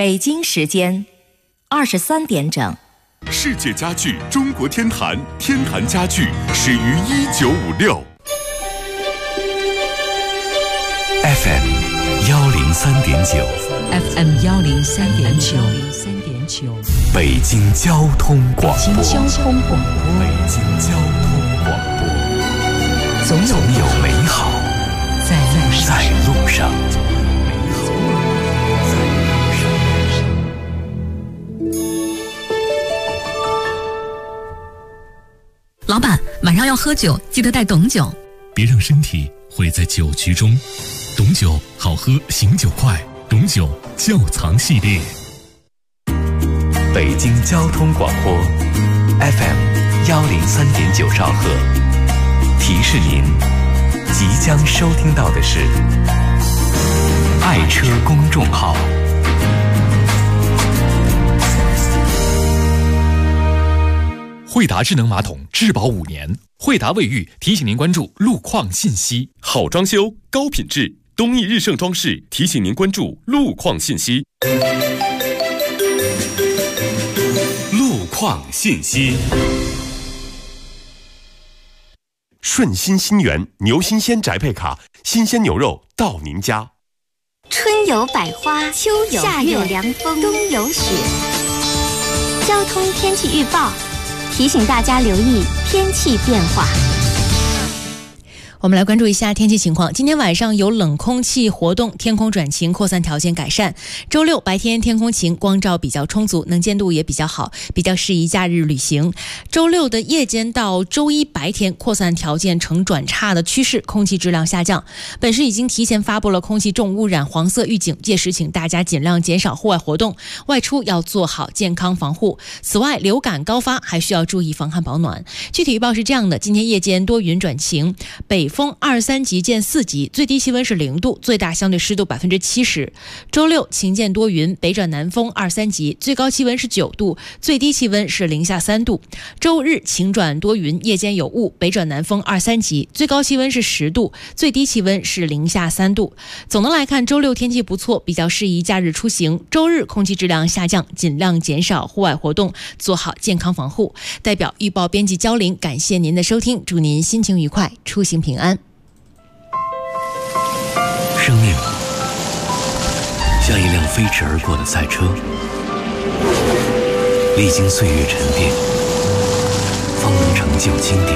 北京时间23点整。 世界家具中国天坛，天坛家具始于1956。 FM 103.9 FM 103.9 北京交通广播。 北京交通广播，总有美好在路上。 老板，晚上要喝酒，记得带董酒。 别让身体毁在酒局中。董酒好喝，醒酒快。董酒窖藏系列。 北京交通广播 FM 103.9兆赫，提示您即将收听到的是爱车公众号。 惠达智能马桶质保5年，惠达卫浴提醒您关注路况信息。 好装修，高品质，东益日盛装饰提醒您关注路况信息。路况信息。顺心新源牛新鲜宅配卡，新鲜牛肉到您家。 春有百花，秋有夏有凉风，冬有雪。交通天气预报提醒大家留意天气变化。 我们来关注一下天气情况。今天晚上有冷空气活动，天空转晴，扩散条件改善。周六白天天空晴，光照比较充足，能见度也比较好，比较适宜假日旅行。周六的夜间到周一白天扩散条件呈转差的趋势，空气质量下降。本市已经提前发布了空气重污染黄色预警，届时请大家尽量减少户外活动，外出要做好健康防护。此外，流感高发还需要注意防寒保暖。具体预报是这样的：今天夜间多云转晴，北风23级见4级，最低气温是0度，最大相对湿度70%。周六晴见多云，北转南风23级，最高气温是9度，最低气温是零下3度。周日晴转多云，夜间有雾，北转南风23级，最高气温是10度，最低气温是零下3度。总的来看，周六天气不错，比较适宜假日出行。周日空气质量下降，尽量减少户外活动，做好健康防护。代表预报编辑焦玲，感谢您的收听，祝您心情愉快，出行平安。 生命像一辆飞驰而过的赛车，历经岁月沉淀，方能成就经典。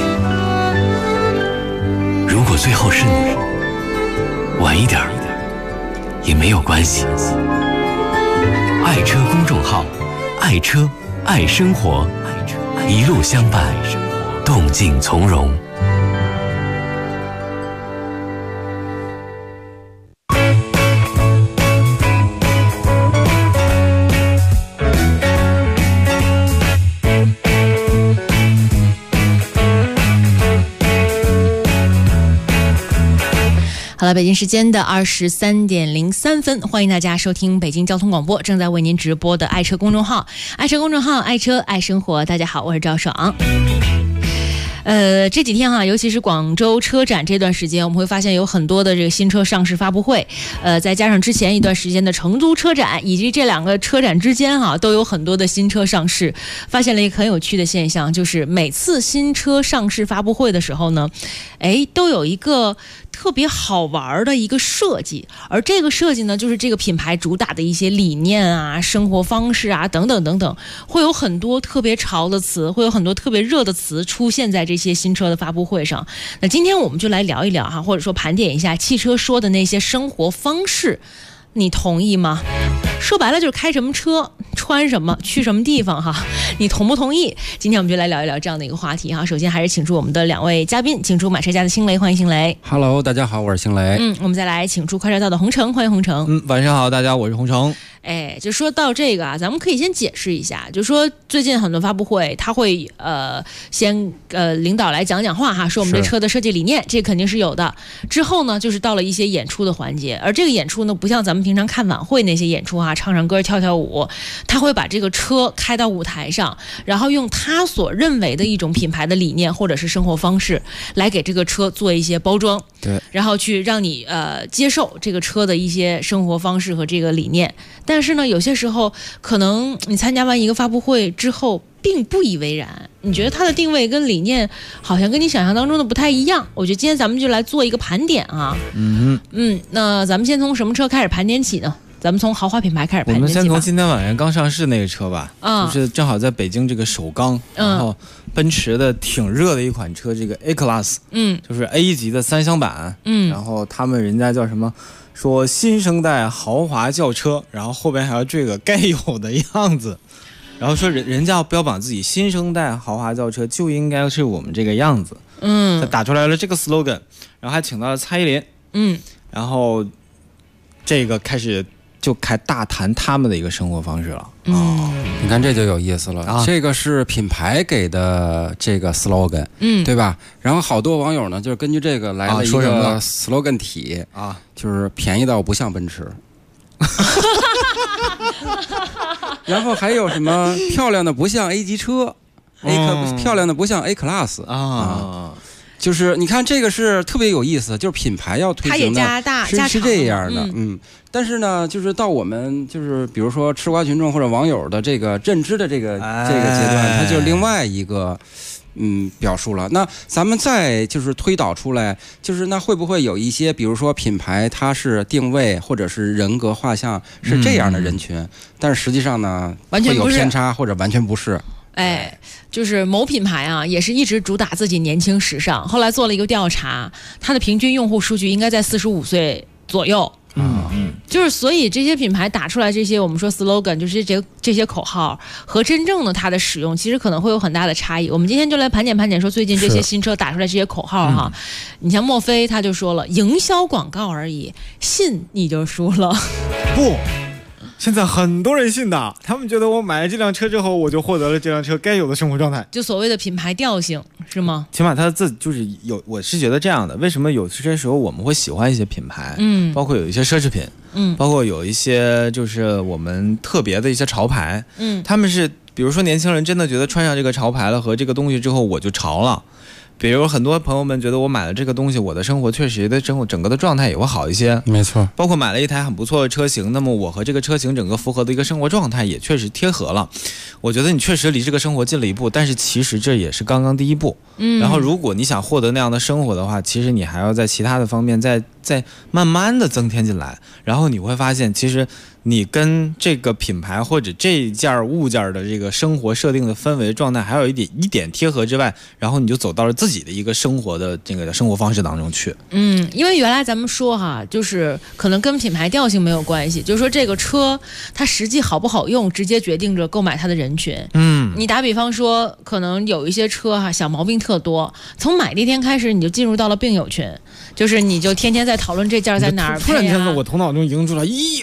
如果最后是你，晚一点也没有关系。爱车公众号，爱车爱生活，一路相伴，动静从容。 好了，北京时间的23点03分，欢迎大家收听北京交通广播正在为您直播的爱车公众号，爱车公众号，爱车爱生活。大家好，我是赵爽。这几天哈，尤其是广州车展这段时间，我们会发现有很多的这个新车上市发布会，再加上之前一段时间的成都车展，以及这两个车展之间哈，都有很多的新车上市。发现了一个很有趣的现象，就是每次新车上市发布会的时候呢，都有一个特别好玩的一个设计，而这个设计呢，就是这个品牌主打的一些理念啊、生活方式啊等等等等，会有很多特别潮的词，会有很多特别热的词出现在这些新车的发布会上。那今天我们就来聊一聊哈，或者说盘点一下汽车说的那些生活方式，你同意吗？说白了就是开什么车，穿什么，去什么地方哈，你同不同意？今天我们就来聊一聊这样的一个话题哈。首先还是请出我们的两位嘉宾，请出买车家的星雷，欢迎星雷。 Hello， 大家好，我是星雷。 我们再来请出快车道的洪城，欢迎洪城。 晚上好，大家，我是洪城。 就说到这个啊，咱们可以先解释一下，就说最近很多发布会，他会先领导来讲讲话哈，说我们这车的设计理念，这肯定是有的。之后呢，就是到了一些演出的环节，而这个演出呢，不像咱们平常看晚会那些演出啊，唱唱歌、跳跳舞，他会把这个车开到舞台上，然后用他所认为的一种品牌的理念或者是生活方式来给这个车做一些包装， 对， 然后去让你接受这个车的一些生活方式和这个理念。但但是呢，有些时候可能你参加完一个发布会之后，并不以为然，你觉得它的定位跟理念好像跟你想象当中的不太一样。我觉得今天咱们就来做一个盘点啊。那咱们先从什么车开始盘点起呢？咱们从豪华品牌开始盘点起吧。 我们先从今天晚上刚上市那个车吧，就是正好在北京这个首钢，然后奔驰的挺热的一款车，这个 A Class， 就是 A 级的3厢版，然后他们人家叫什么？说新生代豪华轿车，然后后边还要这个该有的样子，然后说人家要标榜自己新生代豪华轿车就应该是我们这个样子，他打出来了这个 slogan， 然后还请到了蔡依林，然后这个开始就大谈他们的一个生活方式了。 你看这就有意思了，这个是品牌给的这个 slogan，对吧？然后好多网友呢，就是根据这个来了一个 slogan 体啊，就是便宜到不像奔驰。然后还有什么漂亮的不像 A 级车漂亮的不像 A Class 啊。就是你看这个是特别有意思，就是品牌要推行的是这样的，但是呢，就是到我们就是比如说吃瓜群众或者网友的这个认知的这个阶段，它就是另外一个表述了。那咱们再就是推导出来，就是那会不会有一些比如说品牌它是定位或者是人格画像是这样的人群，但是实际上呢会有偏差或者完全不是。 就是某品牌啊，也是一直主打自己年轻时尚，后来做了一个调查，它的平均用户数据应该在45岁左右。就是所以这些品牌打出来这些我们说 slogan， 就是这些口号和真正的它的使用其实可能会有很大的差异。我们今天就来盘点说最近这些新车打出来这些口号哈。你像墨菲他就说了，营销广告而已，信你就输了。 不，现在很多人信的，他们觉得我买了这辆车之后，我就获得了这辆车该有的生活状态， 就所谓的品牌调性，是吗？ 起码他就是有，我是觉得这样的。为什么有些时候我们会喜欢一些品牌，包括有一些奢侈品，包括有一些就是我们特别的一些潮牌，他们是比如说年轻人真的觉得穿上这个潮牌了和这个东西之后我就潮了。比如很多朋友们觉得我买了这个东西，我的生活确实的整个的状态也会好一些， 没错。 包括买了一台很不错的车型，那么我和这个车型整个符合的一个生活状态也确实贴合了。我觉得你确实离这个生活近了一步，但是其实这也是刚刚第一步。然后如果你想获得那样的生活的话，其实你还要在其他的方面再慢慢的增添进来，然后你会发现其实你跟这个品牌或者这件物件的这个生活设定的氛围状态还有一点贴合之外，然后你就走到了自己的一个生活的这个生活方式当中去。 因为原来咱们说哈，就是可能跟品牌调性没有关系，就是说这个车它实际好不好用，直接决定着购买它的人群。你打比方说，可能有一些车哈小毛病特多，从买那天开始你就进入到了病友群，就是你就天天在讨论这件在哪儿配啊。 突然间我头脑中已经出来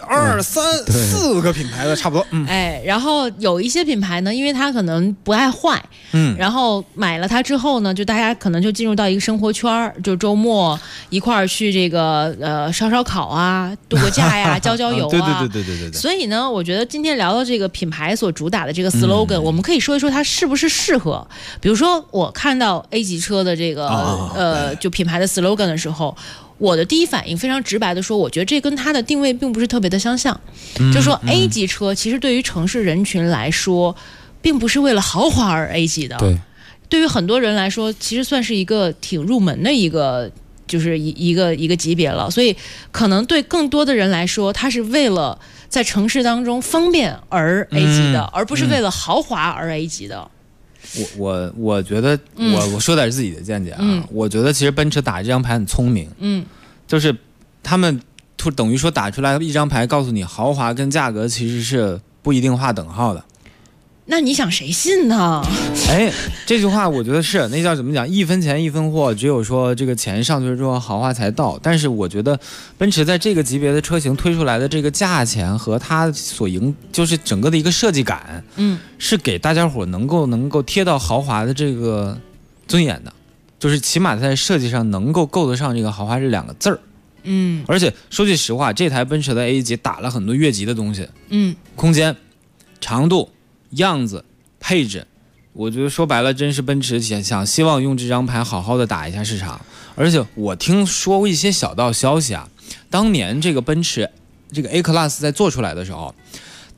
1、2、3、4个品牌的差不多。 然后有一些品牌呢，因为它可能不爱坏，然后买了它之后呢，就大家可能就进入到一个生活圈，就周末一块儿去这个烧烤啊，度个假呀，郊游啊。 对。 所以呢，我觉得今天聊到这个品牌所主打的这个 slogan，我们可以说一说它是不是适合。比如说我看到 A 级车的这个就品牌的 slogan 的时候，我的第一反应非常直白的说，我觉得这跟它的定位并不是特别的相像。就说 A 级车其实对于城市人群来说，并不是为了豪华而 A 级的。对于很多人来说，其实算是一个挺入门的一个，就是一个级别了。所以可能对更多的人来说，它是为了在城市当中方便而 A 级的，而不是为了豪华而 A 级的。 我觉得我说点自己的见解啊，我觉得其实奔驰打这张牌很聪明，就是他们等于说打出来一张牌，告诉你豪华跟价格其实是不一定划等号的。 那你想谁信呢？ 这句话我觉得是那叫怎么讲，一分钱一分货，只有说这个钱上去之后豪华才到。但是我觉得奔驰在这个级别的车型推出来的这个价钱和它所就是整个的一个设计感，是给大家伙能够贴到豪华的这个尊严的，就是起码在设计上能够够得上这个豪华这2个字儿。而且说句实话，这台奔驰的 A 级打了很多越级的东西，空间、长度、样子、配置，我觉得说白了，真是奔驰希望用这张牌好好的打一下市场。而且我听说过一些小道消息啊，当年这个奔驰这个 A Class 在做出来的时候，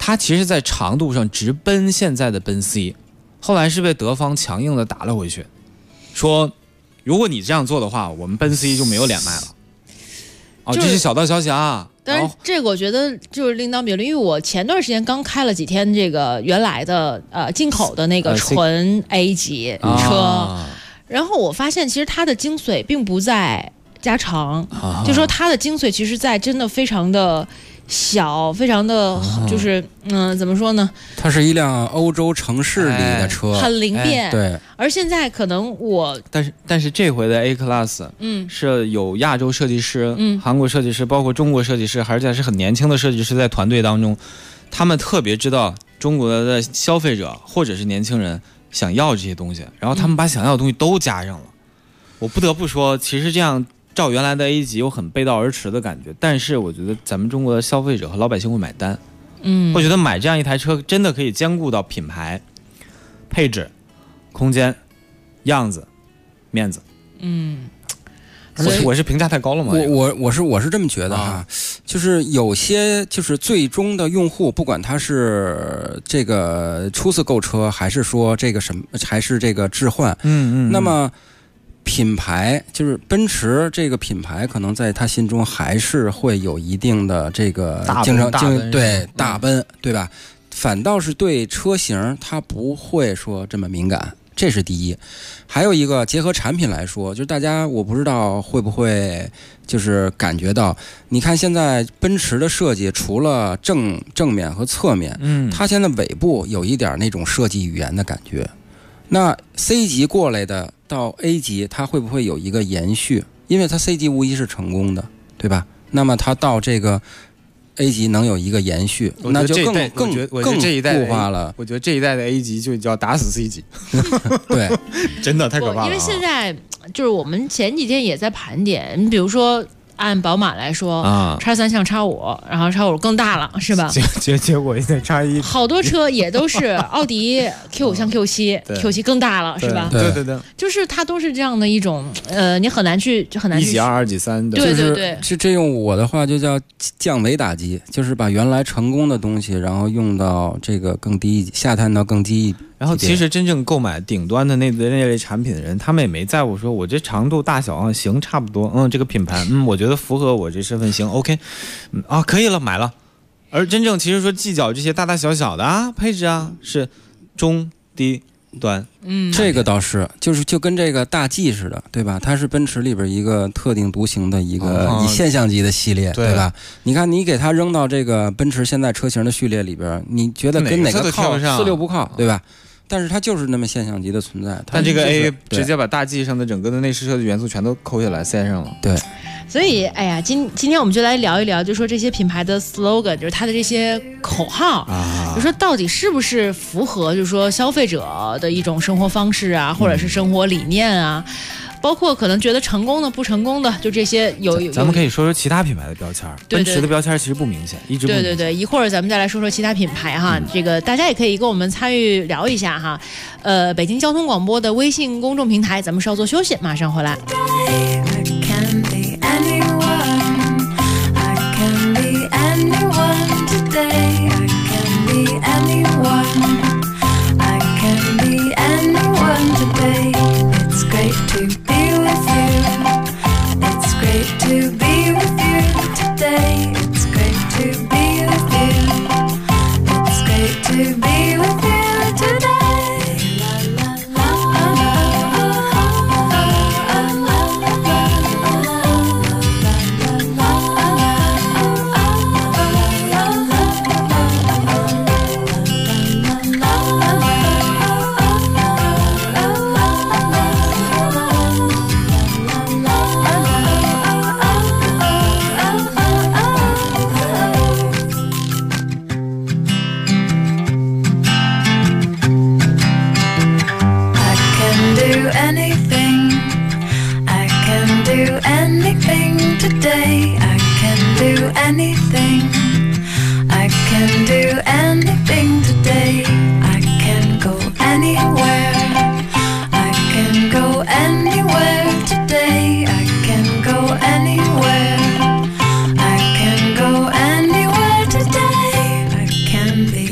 他其实在长度上直奔现在的奔 C， 后来是被德方强硬的打了回去，说如果你这样做的话，我们奔 C 就没有脸卖了。这是小道消息啊。 但是这个我觉得就是另当别论，因为我前段时间刚开了几天这个原来的进口的那个纯 A 级车，然后我发现其实它的精髓并不在加长，就说它的精髓其实在真的非常的小，非常的就是怎么说呢？ 它是一辆欧洲城市里的车， 很灵便。 对。 而现在可能但是这回的 A Class， 是有亚洲设计师，韩国设计师，包括中国设计师，而且是很年轻的设计师在团队当中，他们特别知道中国的消费者或者是年轻人想要这些东西，然后他们把想要的东西都加上了。我不得不说，其实这样照原来的 A 级有很背道而驰的感觉，但是我觉得咱们中国的消费者和老百姓会买单。我觉得买这样一台车真的可以兼顾到品牌、配置、空间、样子、面子。我是评价太高了吗？ 我是这么觉得哈，就是有些就是最终的用户，不管他是这个初次购车，还是说这个还是这个置换，那么品牌就是奔驰这个品牌，可能在他心中还是会有一定的这个竞争，对大奔，对吧？反倒是对车型，它不会说这么敏感。这是第一。还有一个结合产品来说，就是大家我不知道会不会就是感觉到，你看现在奔驰的设计除了正面和侧面，它现在尾部有一点那种设计语言的感觉。那 C 级过来的到 A 级，它会不会有一个延续？因为它 C 级无疑是成功的，对吧？那么它到这个 A 级能有一个延续，那就更固化了。 我觉得这一代的 A 级就叫打死 C 级。 对， 真的太可怕了。 因为现在就是我们前几天也在盘点，你比如说按宝马来说，X3像X5，然后X5更大了，是吧？ 结果现在X1， 好多车也都是奥迪 Q5像 Q7 更大了，是吧？ 对， 就是它都是这样的一种你很难去 1级2、2级3的， 对， 是这用我的话就叫降维打击，就是把原来成功的东西，然后用到这个更低，下探到更低。 然后其实真正购买顶端的那类产品的人，他们也没在乎说我这长度大小行差不多，这个品牌我觉得符合我这身份行 OK， 可以了买了。而真正其实说计较这些大大小小的配置是中低端， 这个倒是就跟这个大 G 似的，对吧？它是奔驰里边一个特定独行的一个以现象级的系列，对吧？你看你给它扔到这个奔驰现在车型的序列里边，你觉得跟哪个靠4、6不靠，对吧？但是它就是那么现象级的存在。 但这个 A 直接把大 G 上的整个的内饰设计元素全都抠下来塞上了。 对。 所以，哎呀，今天我们就来聊一聊，就说这些品牌的 slogan， 就是它的这些口号，就说到底是不是符合，就是说消费者的一种生活方式啊，或者是生活理念啊，包括可能觉得成功的、不成功的，就这些有。 咱们可以说说其他品牌的标签，奔驰的标签其实不明显，一直不明显。 对，一会儿咱们再来说说其他品牌哈，这个大家也可以跟我们参与聊一下哈。北京交通广播的微信公众平台，咱们稍作休息，马上回来。 Can be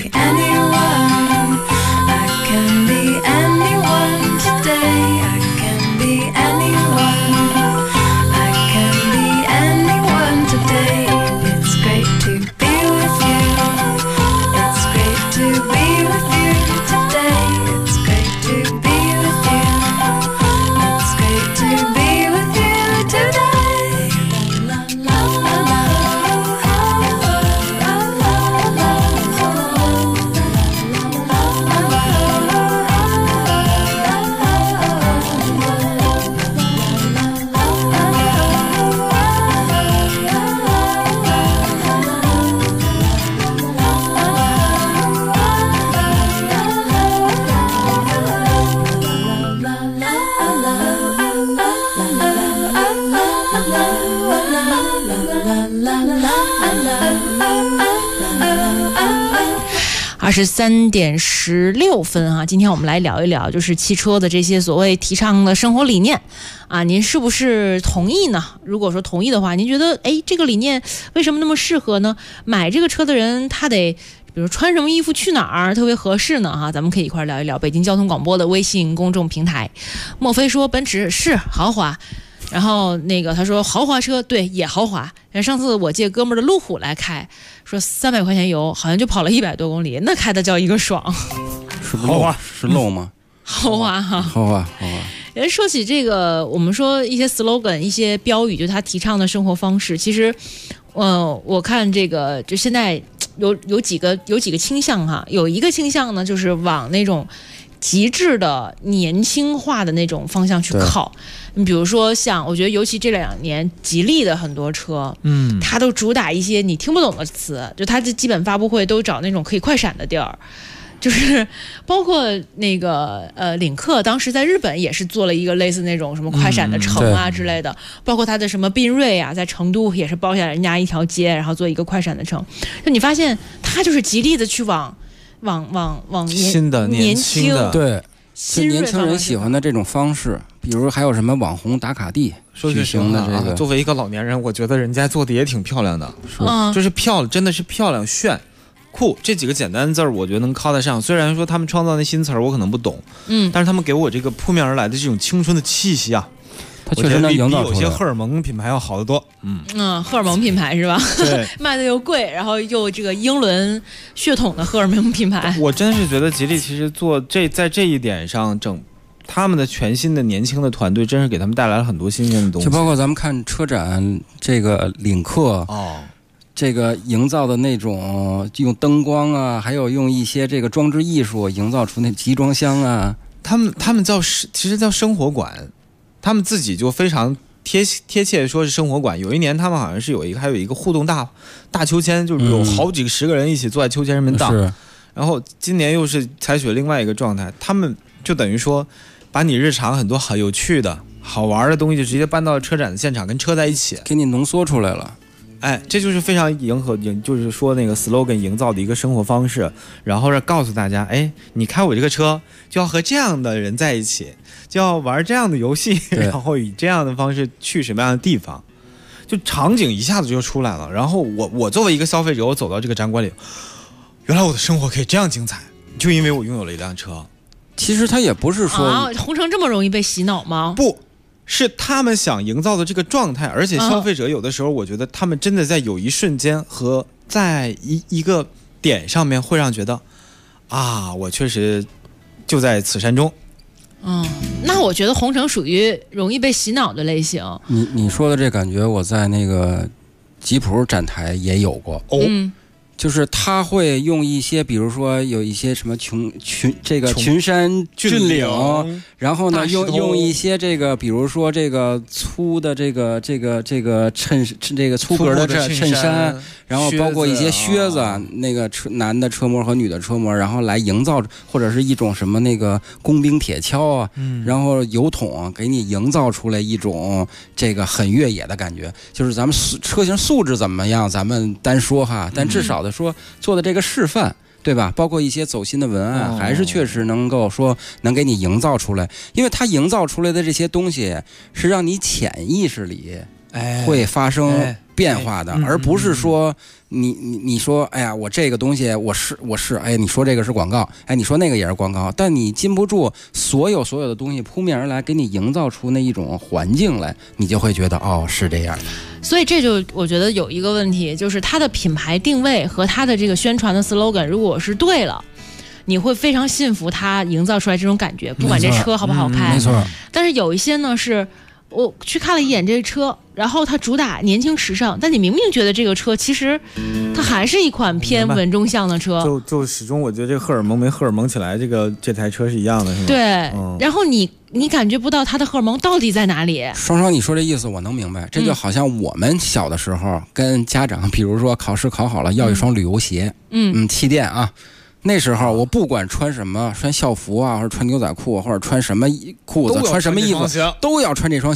23:16啊，今天我们来聊一聊，就是汽车的这些所谓提倡的生活理念啊，您是不是同意呢？如果说同意的话，您觉得这个理念为什么那么适合呢？买这个车的人他得比如穿什么衣服去哪儿特别合适呢？哈，咱们可以一块聊一聊。北京交通广播的微信公众平台，莫非说奔驰是豪华，然后他说豪华车对也豪华。上次我借哥们儿的路虎来开，说300块钱油好像就跑了100多公里，那开的叫一个爽。 是不是豪华？是漏吗？ 豪华哈， 豪华。 人说起这个，我们说一些 slogan 一些标语，就他提倡的生活方式，其实我看这个就现在有几个倾向哈，有一个倾向呢就是往那种极致的年轻化的那种方向去靠。你比如说像我觉得尤其这2年吉利的很多车，它都主打一些你听不懂的词，就它的基本发布会都找那种可以快闪的地儿。就是包括领克当时在日本也是做了一个类似那种什么快闪的城啊之类的，包括它的什么缤瑞啊，在成都也是包下来人家一条街，然后做一个快闪的城。就你发现它就是极力的去往新的年轻的对，是年轻人喜欢的这种方式。比如还有什么网红打卡地， 说句实话啊，作为一个老年人，我觉得人家做的也挺漂亮的，就是漂亮，真的是漂亮炫。酷这几个简单的字儿，我觉得能靠得上。虽然说他们创造那新词儿，我可能不懂，但是他们给我这个扑面而来的这种青春的气息啊， 它确实能营造出来， 比有些荷尔蒙品牌要好得多。 荷尔蒙品牌是吧？ 对， 卖的又贵，然后又这个英伦血统的荷尔蒙品牌。 我真是觉得吉利其实在这一点上他们的全新的年轻的团队，真是给他们带来了很多新鲜的东西。 就包括咱们看车展，这个领克这个营造的那种用灯光啊，还有用一些这个装置艺术营造出那集装箱啊， 他们其实叫生活馆，他们自己就非常贴切说是生活馆。有一年他们好像是还有一个互动大秋千，就是有好几十个人一起坐在秋千上面荡。然后今年又是采取了另外一个状态，他们就等于说把你日常很多很有趣的好玩的东西就直接搬到车展的现场，跟车在一起， 给你浓缩出来了。 这就是非常就是说那个 slogan 营造的一个生活方式，然后告诉大家，你开我这个车就要和这样的人在一起，就要玩这样的游戏，然后以这样的方式去什么样的地方，就场景一下子就出来了。然后我作为一个消费者，我走到这个展馆里，原来我的生活可以这样精彩，就因为我拥有了一辆车。 其实他也不是说红橙这么容易被洗脑吗？ 不是他们想营造的这个状态，而且消费者有的时候，我觉得他们真的在有一瞬间和在一个点上面会让觉得，我确实就在此山中。 那我觉得红橙属于容易被洗脑的类型。 你说的这感觉，我在那个吉普展台也有过。就是他会用一些，比如说有一些什么群山峻岭，然后呢用一些这个，比如说这个粗的这个粗格的衬衫，然后包括一些靴子，那个男的车模和女的车模，然后来营造，或者是一种什么那个工兵铁锹啊，然后油桶给你营造出来一种这个很越野的感觉。就是咱们车型素质怎么样，咱们单说哈，但至少的说做的这个示范，对吧？包括一些走心的文案，还是确实能够说能给你营造出来，因为它营造出来的这些东西是让你潜意识里会发生变化的，而不是说你说哎呀我这个东西我是你说这个是广告，你说那个也是广告，但你禁不住所有的东西扑面而来，给你营造出那一种环境来，你就会觉得是这样。 所以这就我觉得有一个问题，就是它的品牌定位和它的这个宣传的 slogan 如果是对了，你会非常信服它营造出来这种感觉，不管这车好不好开。 没错。 但是有一些呢是我去看了一眼这个车，然后它主打年轻时尚，但你明明觉得这个车其实它还是一款偏稳重向的车， 就始终我觉得这个荷尔蒙没荷尔蒙起来，这台车是一样的，是吗？ 对，然后你感觉不到它的荷尔蒙到底在哪里。 双双你说这意思我能明白，这就好像我们小的时候跟家长，比如说考试考好了要一双旅游鞋，气垫啊。那时候我不管穿什么，穿校服啊，或者穿牛仔裤，或者穿什么裤子，穿什么衣服，都要穿这双鞋。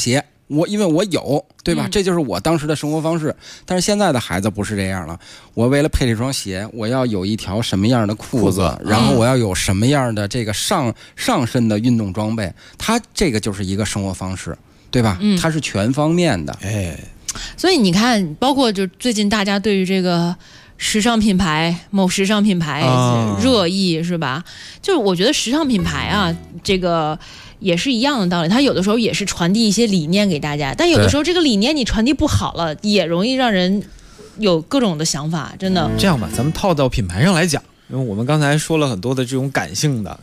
因为我有，对吧？这就是我当时的生活方式。但是现在的孩子不是这样了，我为了配这双鞋，我要有一条什么样的裤子，然后我要有什么样的这个上身的运动装备，它这个就是一个生活方式，对吧？它是全方面的。 所以你看，包括就最近大家对于这个时尚品牌某时尚品牌热议是吧？就是我觉得时尚品牌啊，这个也是一样的道理，它有的时候也是传递一些理念给大家，但有的时候这个理念你传递不好了，也容易让人有各种的想法，真的。 这样吧，咱们套到品牌上来讲，因为我们刚才说了很多的这种感性的，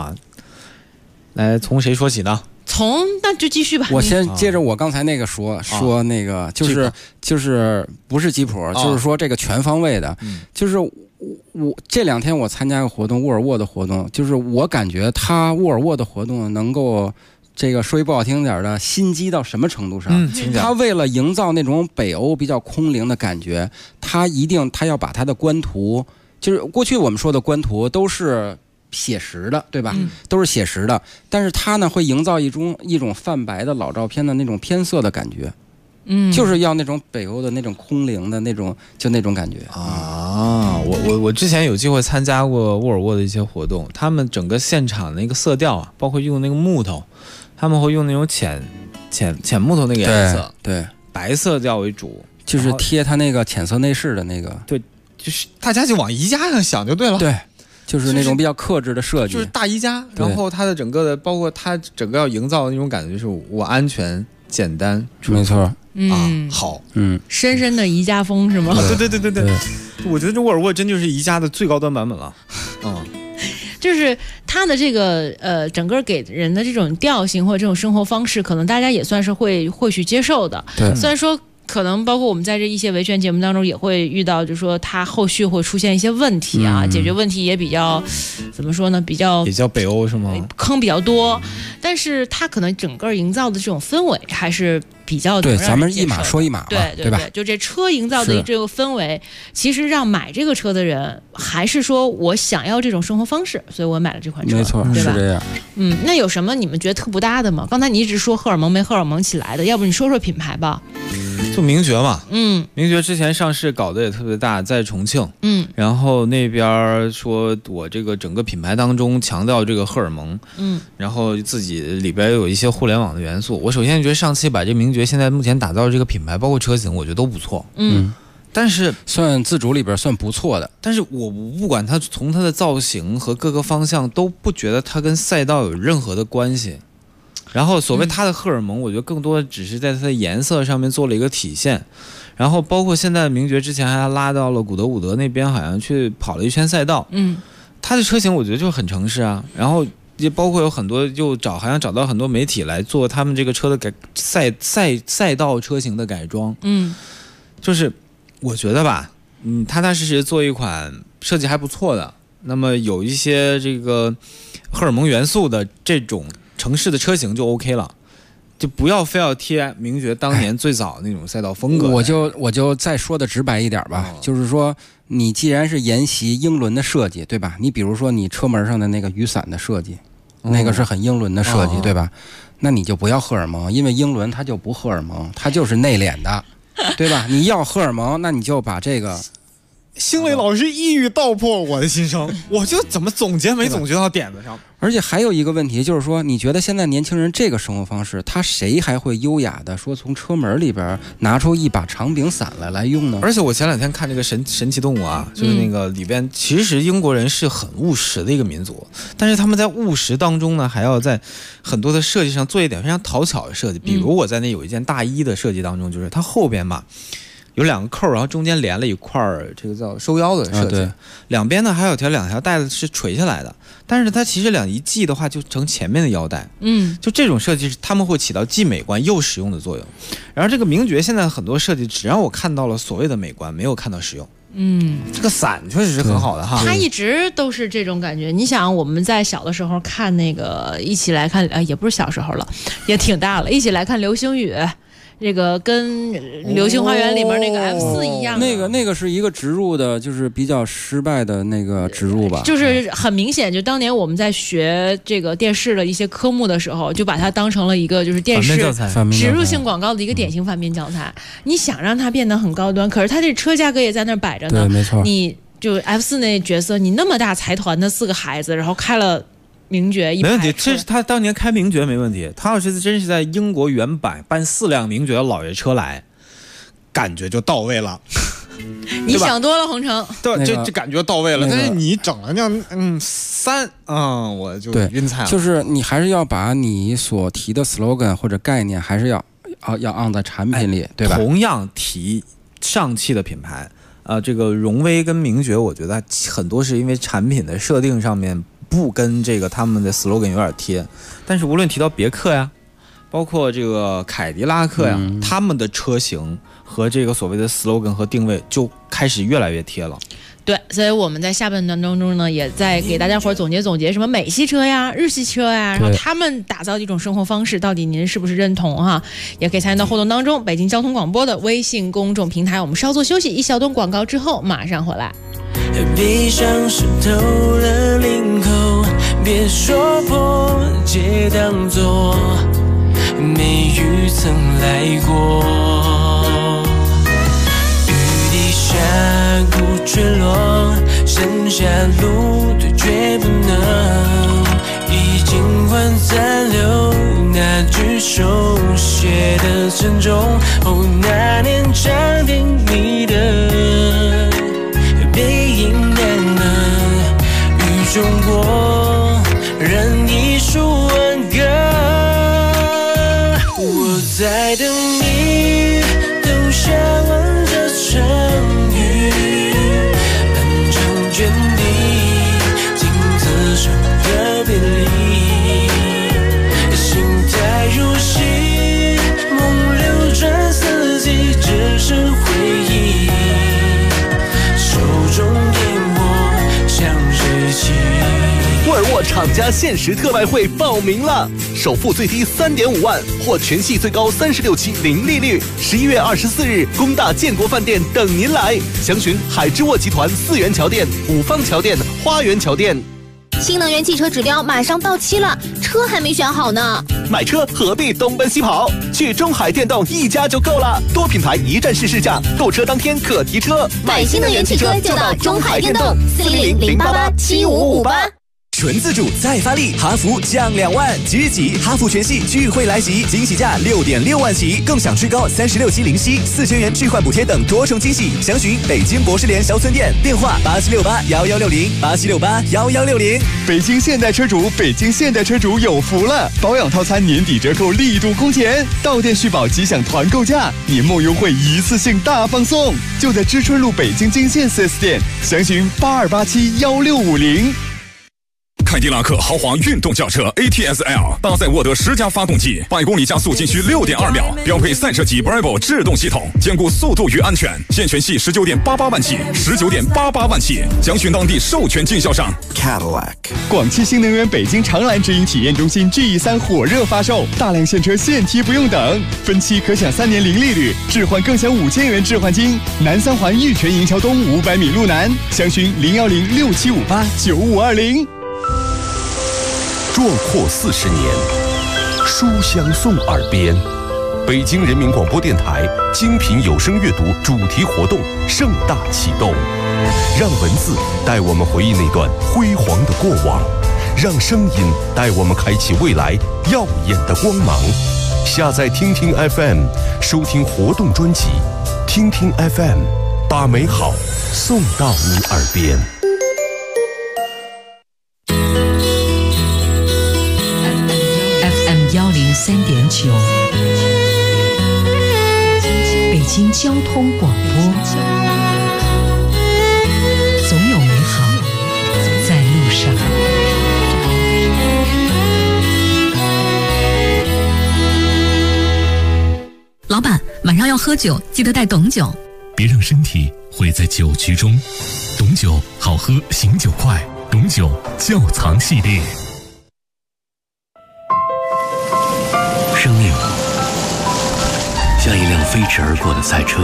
来从谁说起呢？ 那就继续吧。 我先接着我刚才那个说那个就是不是吉普，就是说这个全方位的，就是我这2天我参加个活动，沃尔沃的活动，就是我感觉沃尔沃的活动能够这个说一不好听点的心机到什么程度上？他为了营造那种北欧比较空灵的感觉，他要把他的官图，就是过去我们说的官图都是写实的，对吧？都是写实的，但是他呢会营造一种泛白的老照片的那种偏色的感觉，就是要那种北欧的那种空灵的那种感觉啊。我之前有机会参加过沃尔沃的一些活动，他们整个现场的那个色调啊，包括用那个木头，他们会用那种浅木头那个颜色， 对， 白色调为主， 就是贴他那个浅色内饰的那个， 对，就是大家就往宜家上想就对了， 对。就是那种比较克制的设计， 就是大宜家，然后它的整个的，包括它整个要营造的那种感觉，就是我安全、简单， 没错好， 深深的宜家风是吗？ 对，我觉得这沃尔沃真就是宜家的最高端版本了， 就是它的这个整个给人的这种调性或者这种生活方式，可能大家也算是会去接受的， 对， 虽然说。可能包括我们在这一些维权节目当中也会遇到，就是说它后续会出现一些问题啊，解决问题也比较怎么说呢？比较北欧是吗？ 坑比较多，但是它可能整个营造的这种氛围还是比较对，咱们一码说一码嘛， 对吧？就这车营造的这个氛围，其实让买这个车的人还是说我想要这种生活方式，所以我买了这款车， 没错， 对吧？ 是这样。 那有什么你们觉得特不搭的吗？刚才你一直说荷尔蒙没荷尔蒙起来的，要不你说说品牌吧？ 就名爵嘛，名爵之前上市搞得也特别大，在重庆，然后那边说我这个整个品牌当中强调这个荷尔蒙，然后自己里边有一些互联网的元素。我首先觉得上汽把这名爵现在目前打造的这个品牌，包括车型，我觉得都不错，但是算自主里边算不错的。 但是我不管它从它的造型和各个方向都不觉得它跟赛道有任何的关系。然后所谓它的荷尔蒙，我觉得更多的只是在它的颜色上面做了一个体现。然后包括现在名爵之前还拉到了古德伍德那边，好像去跑了一圈赛道。它的车型我觉得就很城市啊。然后也包括有很多好像找到很多媒体来做他们这个车的赛道车型的改装。就是我觉得吧，踏踏实实做一款设计还不错的，那么有一些这个荷尔蒙元素的这种城市的车型就 OK 了，就不要非要贴名爵当年最早那种赛道风格。 我就再说的直白一点吧，就是说你既然是沿袭英伦的设计，对吧？你比如说你车门上的那个雨伞的设计，那个是很英伦的设计，对吧？那你就不要荷尔蒙，因为英伦它就不荷尔蒙，它就是内敛的，对吧？你要荷尔蒙，那你就把这个。 星磊老师一语道破我的心声，我就怎么总结没总结到点子上。 而且还有一个问题就是说，你觉得现在年轻人这个生活方式，他谁还会优雅的说从车门里边拿出一把长柄伞来用呢？ 而且我前2天看这个神奇动物啊，就是那个里边，其实英国人是很务实的一个民族，但是他们在务实当中呢，还要在很多的设计上做一点非常讨巧的设计。比如我在那有一件大衣的设计当中，就是它后边嘛。有2个扣，然后中间连了一块这个叫收腰的设计，两边呢还有2条带子是垂下来的，但是它其实一系的话就成前面的腰带，就这种设计他们会起到既美观又实用的作用。然后这个名爵现在很多设计只让我看到了所谓的美观，没有看到实用。这个伞确实是很好的哈， 它一直都是这种感觉。你想我们在小的时候看那个一起来看，也不是小时候了，也挺大了，一起来看流星雨。 这个跟流星花园里面那个 F4一样的。 那个是一个植入的，就是比较失败的那个植入吧。 就是很明显，就当年我们在学这个电视的一些科目的时候，就把它当成了一个就是电视植入性广告的一个典型反面教材。你想让它变得很高端，可是它这车价格也在那儿摆着呢。 对，没错。 你就 F4那角色，你那么大财团的4个孩子，然后开了名爵一排， 没问题。这是他当年开名爵没问题。他要是真是在英国原版搬4辆名爵的老爷车来，感觉就到位了。 你想多了，洪城。 对，这感觉到位了。但是你整了那3，我就晕菜了。 就是你还是要把你所提的 slogan 或者概念，还是要按在产品里，对吧？ 同样提上汽的品牌。这个荣威跟名爵，我觉得很多是因为产品的设定上面不跟这个他们的 slogan 有点贴，但是无论提到别克呀，包括这个凯迪拉克呀，他们的车型和这个所谓的 slogan 和定位就开始越来越贴了。 对，所以我们在下半段当中呢，也在给大家伙总结什么美系车呀、日系车呀，然后他们打造的一种生活方式，到底您是不是认同哈？也可以参与到互动当中。北京交通广播的微信公众平台，我们稍作休息，一小段广告之后马上回来。 闭上湿透了领口，别说破，皆当作没雨曾来过。下鼓坠落，剩下路对决不能，已经换残留那句手写的沉重。那年长定你的背影难能与中国人一书万歌。我在等你留下完这场沃尔沃厂家限时特卖会报名了，首付最低3.5万，或全系最高36期零利率。11月24日，工大建国饭店等您来，详询海之沃集团4元桥店、五方桥店、花园桥店。 新能源汽车指标马上到期了，车还没选好呢。 买车何必东奔西跑？去中海电动一家就够了，多品牌一站式试驾，购车当天可提车。 买新能源汽车就到中海电动，400-088-7558。 纯自主再发力，哈弗降2万，即日起哈弗全系钜惠来袭，惊喜价6.6万起，更享最高36期零息，4000元置换补贴等多重惊喜。详询北京博士联销村店，电话87681160，87681160。 北京现代车主，北京现代车主有福了，保养套餐年底折扣力度空前，到店续保即享团购价，年末优惠一次性大放送，就在知春路北京京县4S店，详询82871650。 凯迪拉克豪华运动轿车 ATS-L 搭载沃德10加发动机，100公里加速仅需6.2秒，标配赛车级 Bravo 制动系统，兼顾速度与安全。现全系19.88万起，19.88万起，详询当地授权经销商。 Cadillac 广汽新能源北京长蓝直营体验中心 GE3 火热发售，大量现车现提不用等，分期可享3年零利率，置换更享5000元置换金。南三环玉泉营桥东500米路南，详询01067589520。 壮阔40年，书香送耳边。北京人民广播电台精品有声阅读主题活动盛大启动，让文字带我们回忆那段辉煌的过往，让声音带我们开启未来耀眼的光芒。下载听听 FM， 收听活动专辑，听听 FM， 把美好送到你耳边。 103.9，北京交通广播，总有美好在路上。 老板，晚上要喝酒，记得带董酒。 别让身体毁在酒局中，董酒好喝，醒酒快，董酒窖藏系列。 生命像像一辆飞驰而过的赛车，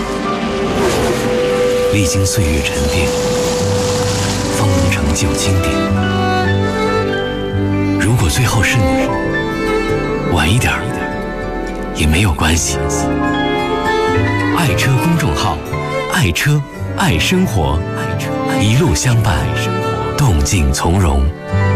历经岁月沉淀，方能成就经典。如果最后是你，晚一点也没有关系。爱车公众号，爱车爱生活，一路相伴，动静从容。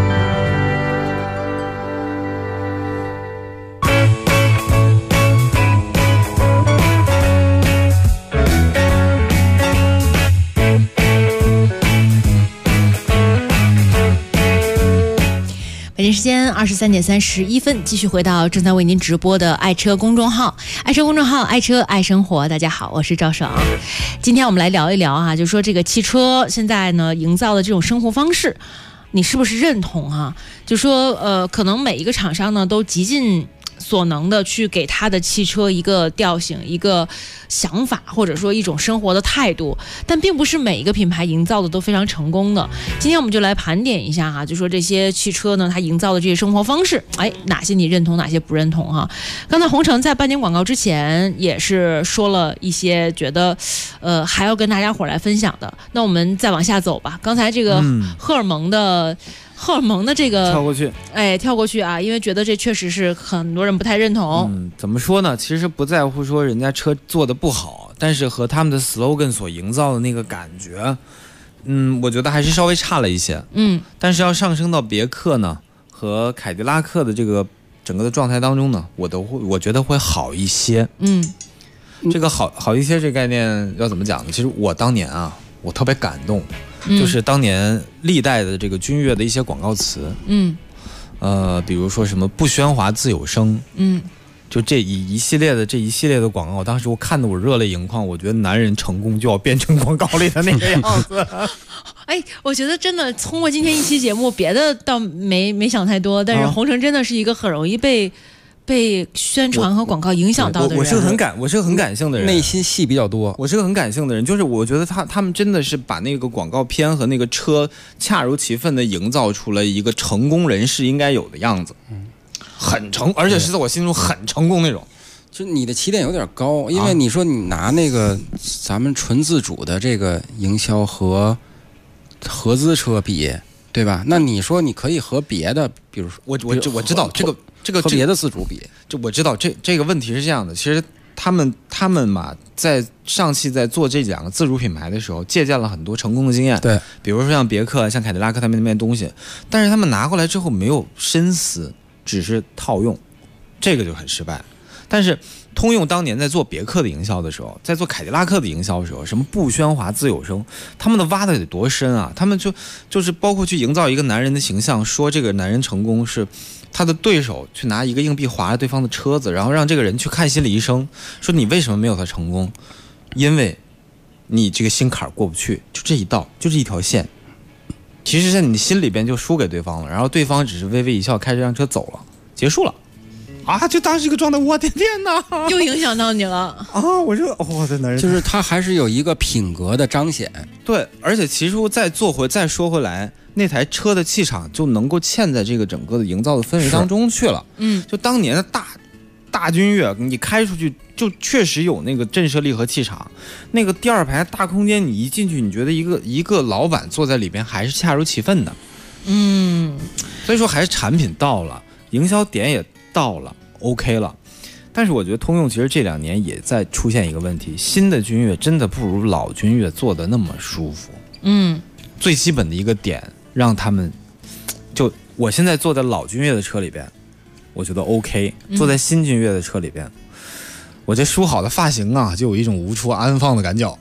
北京时间23点31分，继续回到正在为您直播的爱车公众号，爱车公众号，爱车爱生活。大家好，我是赵爽。今天我们来聊一聊啊，就是说这个汽车现在呢营造的这种生活方式，你是不是认同啊？就说可能每一个厂商呢都极尽所能的去给他的汽车一个调性、一个想法，或者说一种生活的态度，但并不是每一个品牌营造的都非常成功的。今天我们就来盘点一下哈，就说这些汽车呢，它营造的这些生活方式，哪些你认同，哪些不认同哈？刚才鸿城在半点广告之前也是说了一些觉得，还要跟大家伙来分享的。那我们再往下走吧。刚才这个荷尔蒙的这个跳过去啊，因为觉得这确实是很多人不太认同。 怎么说呢？其实不在乎说人家车做的不好，但是和他们的 slogan 所营造的那个感觉，我觉得还是稍微差了一些。但是要上升到别克呢和凯迪拉克的这个整个的状态当中呢，我觉得会好一些。这个好一些这个概念要怎么讲呢？其实我当年啊，我特别感动。就是当年历代的这个君越的一些广告词，比如说什么不喧哗自有声，就这一系列的广告，当时我看得我热泪盈眶，我觉得男人成功就要变成广告里的那个样子。 我觉得真的通过今天一期节目，别的倒没想太多，但是鸿城真的是一个很容易被宣传和广告影响到的人。 我是个很感性的人， 内心戏比较多。 我是个很感性的人，就是我觉得他们真的是把那个广告片和那个车恰如其分的营造出了一个成功人士应该有的样子，而且是在我心中很成功那种。 就你的起点有点高，因为你说你拿那个咱们纯自主的这个营销和合资车比，对吧？那你说你可以和别的，比如说我知道这个和别的自主比， 就我知道这个问题是这样的。其实他们嘛，在上汽在做这两个自主品牌的时候，借鉴了很多成功的经验。 对， 比如说像别克、像凯迪拉克他们那边东西，但是他们拿过来之后没有深思，只是套用，这个就很失败。但是通用当年在做别克的营销的时候，在做凯迪拉克的营销的时候，什么不喧哗自有声，他们的挖的得多深啊！他们就是包括去营造一个男人的形象，说这个男人成功是他的对手去拿一个硬币划了对方的车子，然后让这个人去看心理医生，说你为什么没有他成功？因为你这个心坎过不去，就这一道，就这一条线。其实在你心里边就输给对方了，然后对方只是微微一笑，开这辆车走了，结束了。就当时一个状态，我的天哪， 又影响到你了啊！我的男人就是他还是有一个品格的彰显。 对，而且其实再说回来，那台车的气场就能够嵌在这个整个的营造的氛围当中去了。就当年的大君越，你开出去就确实有那个震慑力和气场。那个第二排大空间，你一进去，你觉得一个老板坐在里边还是恰如其分的。所以说还是产品到了，营销点也到了。OK 了，但是我觉得通用其实这2年也在出现一个问题，新的君越真的不如老君越做的那么舒服。最基本的一个点让他们，就我现在坐在老君越的车里边，我觉得 OK， 坐在新君越的车里边，我这梳好的发型啊，就有一种无处安放的感觉。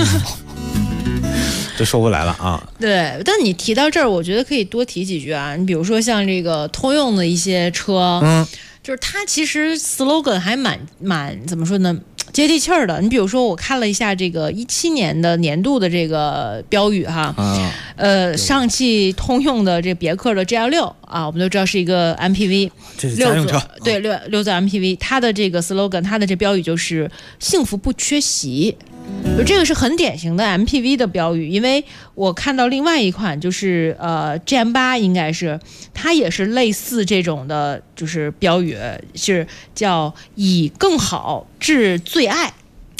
就说回来了啊。 对，但你提到这儿，我觉得可以多提几句啊。你比如说像这个通用的一些车，就是它其实 slogan 还蛮怎么说呢，接地气儿的。你比如说，我看了一下这个17年的年度的这个标语哈， 上汽通用的这别克的 GL6啊，我们都知道是一个 MPV， 这是家用车， 对六座 MPV， 它的这个 slogan， 它的这标语就是幸福不缺席。这个是很典型的 MPV 的标语，因为我看到另外一款就是GM8，应该是它也是类似这种的，就是标语是叫以更好致最爱。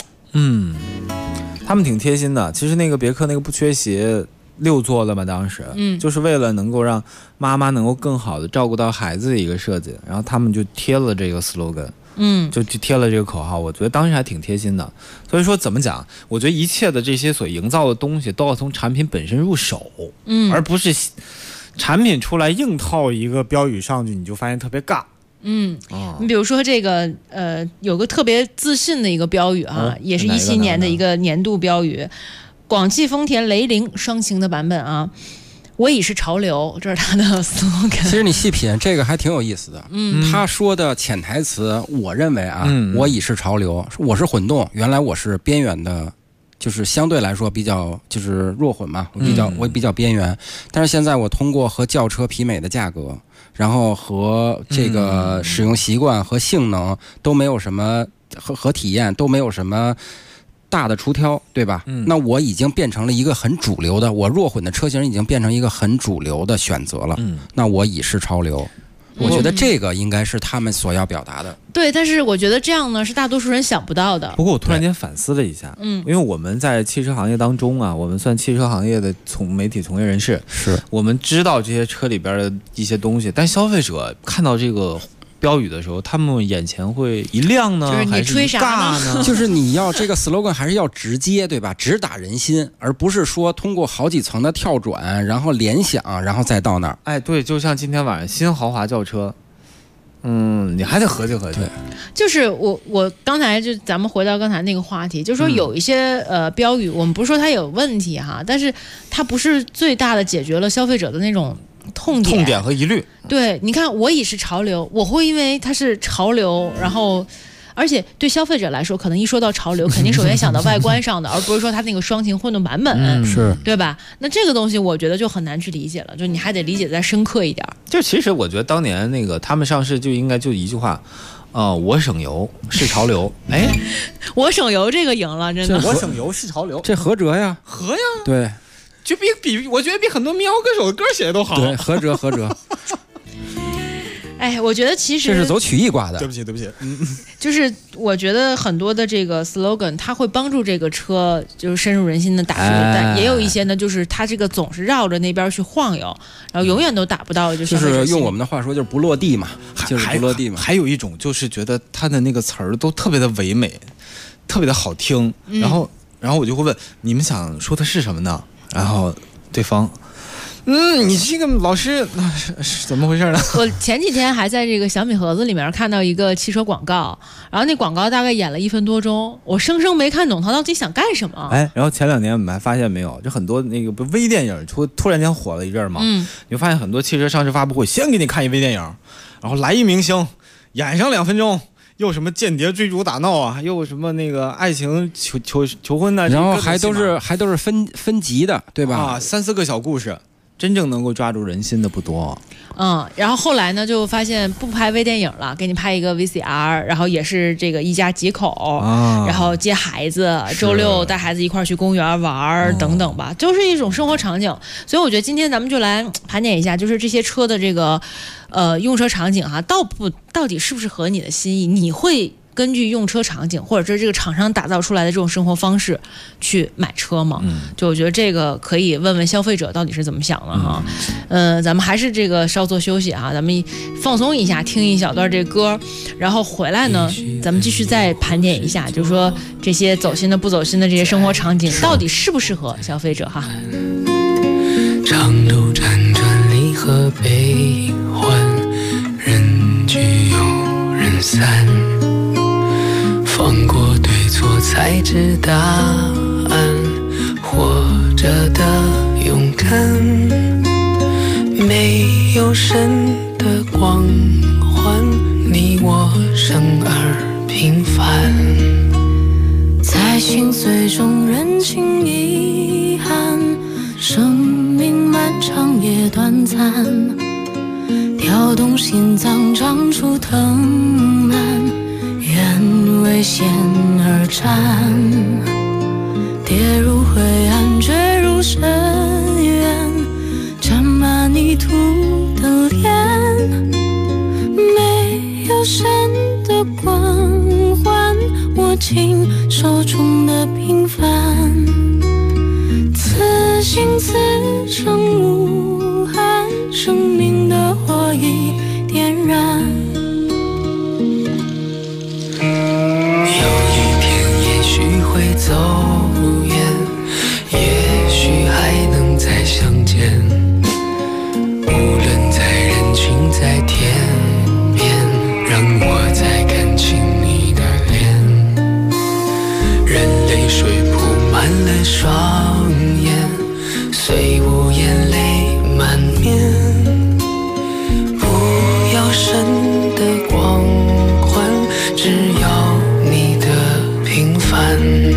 他们挺贴心的。其实那个别克那个不缺席6座的嘛，当时就是为了能够让妈妈能够更好的照顾到孩子的一个设计，然后他们就贴了这个 slogan。就贴了这个口号，我觉得当时还挺贴心的。所以说怎么讲，我觉得一切的这些所营造的东西都要从产品本身入手，而不是产品出来硬套一个标语上去，你就发现特别尬。 你比如说这个有个特别自信的一个标语啊，也是17年的一个年度标语，广汽丰田雷凌双擎的版本啊。我已是潮流，这是他的 slogan。 其实你细品这个还挺有意思的。他说的潜台词，我认为啊，我已是潮流，我是混动，原来我是边缘的，就是相对来说比较就是弱混嘛，我比较边缘，但是现在我通过和轿车媲美的价格，然后和这个使用习惯和性能都没有什么和体验都没有什么大的出挑，对吧？那我已经变成了一个很主流的，我弱混的车型已经变成一个很主流的选择了。那我已是潮流。我觉得这个应该是他们所要表达的。 对，但是我觉得这样呢是大多数人想不到的。 不过我突然间反思了一下，因为我们在汽车行业当中啊，我们算汽车行业的媒体从业人士，是我们知道这些车里边的一些东西，但消费者看到这个标语的时候，他们眼前会一亮呢， 就是你吹啥呢？就是你要这个 slogan 还是要直接，对吧？直打人心，而不是说通过好几层的跳转，然后联想，然后再到那儿。 哎，对，就像今天晚上新豪华轿车，你还得合计合计。 就是我刚才就咱们回到刚才那个话题，就是说有一些标语，我们不是说它有问题哈，但是它不是最大的解决了消费者的那种痛点和疑虑。 对，你看我已是潮流，我会因为它是潮流，然后而且对消费者来说，可能一说到潮流，肯定首先想到外观上的，而不是说它那个双擎混动版本， 是对吧？那这个东西我觉得就很难去理解了，就你还得理解再深刻一点。 就其实我觉得当年那个他们上市就应该就一句话，我省油是潮流。哎， 我省油这个赢了，真的。 我省油是潮流， 这何哲呀？ 何呀？ 对。 就比我觉得比很多民谣歌手的歌写的都好。 对，何哲。 哎，我觉得其实这是走曲艺挂的。 对不起。 就是我觉得很多的这个 slogan， 它会帮助这个车就是深入人心的打出，但也有一些呢，就是它这个总是绕着那边去晃悠，然后永远都打不到， 就是用我们的话说就是不落地嘛，就是不落地嘛。 还有一种就是觉得它的那个词儿都特别的唯美，特别的好听，然后我就会问你们想说的是什么呢？然后对方，你这个老师是怎么回事呢？ 我前几天还在这个小米盒子里面看到一个汽车广告，然后那广告大概演了1分多钟，我生生没看懂他到底想干什么。 哎，然后前2年我们还发现没有，就很多那个微电影突然间火了一阵嘛，你就发现很多汽车上市发布会先给你看一微电影，然后来一明星演上2分钟。又什么间谍追逐打闹啊，又什么那个爱情求婚呐， 然后还都是分级的，对吧 ？3-4个小故事，真正能够抓住人心的不多。 然后后来呢，就发现不拍微电影了，给你拍一个 VCR， 然后也是这个一家几口，然后接孩子，周六带孩子一块去公园玩等等吧，就是一种生活场景。所以我觉得今天咱们就来盘点一下，就是这些车的这个用车场景哈，到底是不是合你的心意？你会根据用车场景，或者是这个厂商打造出来的这种生活方式去买车吗？就我觉得这个可以问问消费者到底是怎么想的哈。咱们还是这个稍作休息啊，咱们放松一下，听一小段这歌，然后回来呢，咱们继续再盘点一下，就是说这些走心的不走心的这些生活场景到底适不适合消费者哈。 长路辗转离合悲欢，人聚又人散，放过对错才知答案，活着的勇敢，没有神的光环，你我生而平凡，在心碎中认清遗憾，生命长也短暂，跳动心脏长出藤蔓，愿为险而战，跌入灰暗坠入深渊，沾满泥土的脸，没有神的光环，握紧手中的平凡，此心此生无憾，生命的火已点燃。有一天也许会走远，也许还能再相见，无论在人群在天边，让我再看清你的脸，任泪水铺满了双眼，虽无眼泪满面，不要神的光环，只要你的平凡。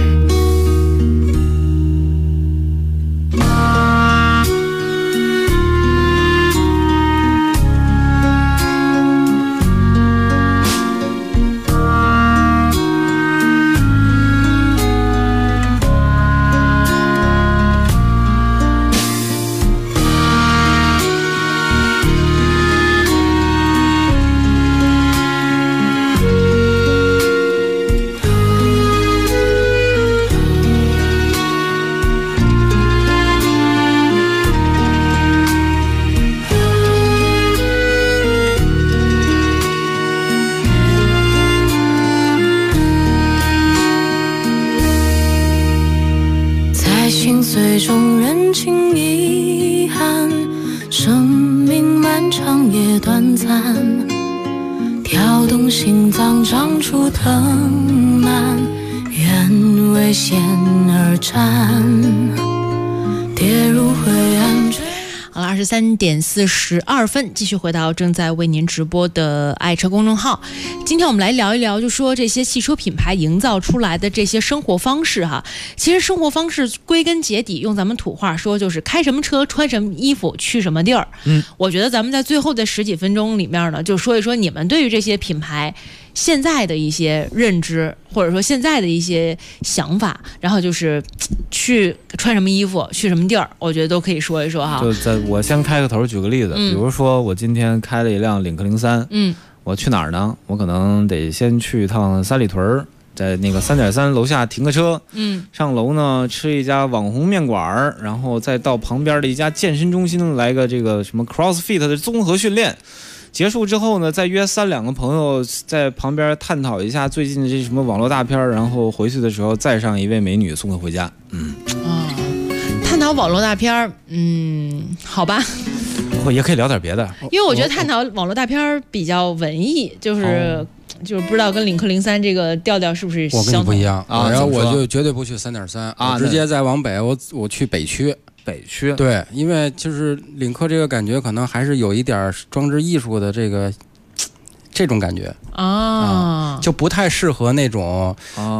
最终认清遗憾，生命漫长也短暂，跳动心脏长出藤蔓，愿为险而战，跌入灰暗。 好了，23点42分，继续回到正在为您直播的爱车公众号。今天我们来聊一聊，就说这些汽车品牌营造出来的这些生活方式哈。其实生活方式归根结底，用咱们土话说，就是开什么车、穿什么衣服、去什么地儿。我觉得咱们在最后的10几分钟里面呢，就说一说你们对于这些品牌现在的一些认知，或者说现在的一些想法，然后就是去穿什么衣服、去什么地儿，我觉得都可以说一说哈。 就在我先开个头，举个例子，比如说我今天开了一辆领克03，我去哪儿呢？我可能得先去一趟三里屯，在那个3.3楼下停个车，上楼呢吃一家网红面馆，然后再到旁边的一家健身中心来个这个什么 CrossFit 的综合训练。结束之后呢，再约3-2个朋友在旁边探讨一下最近的这什么网络大片，然后回去的时候再上一位美女送她回家。 探讨网络大片，好吧。 也可以聊点别的， 因为我觉得探讨网络大片比较文艺，就是不知道跟领克03这个调调是不是相同。 我跟你不一样啊，然后我就绝对不去3.3啊，直接再往北，我去北区。 北区对，因为就是领克这个感觉可能还是有一点装置艺术的这种感觉就不太适合那种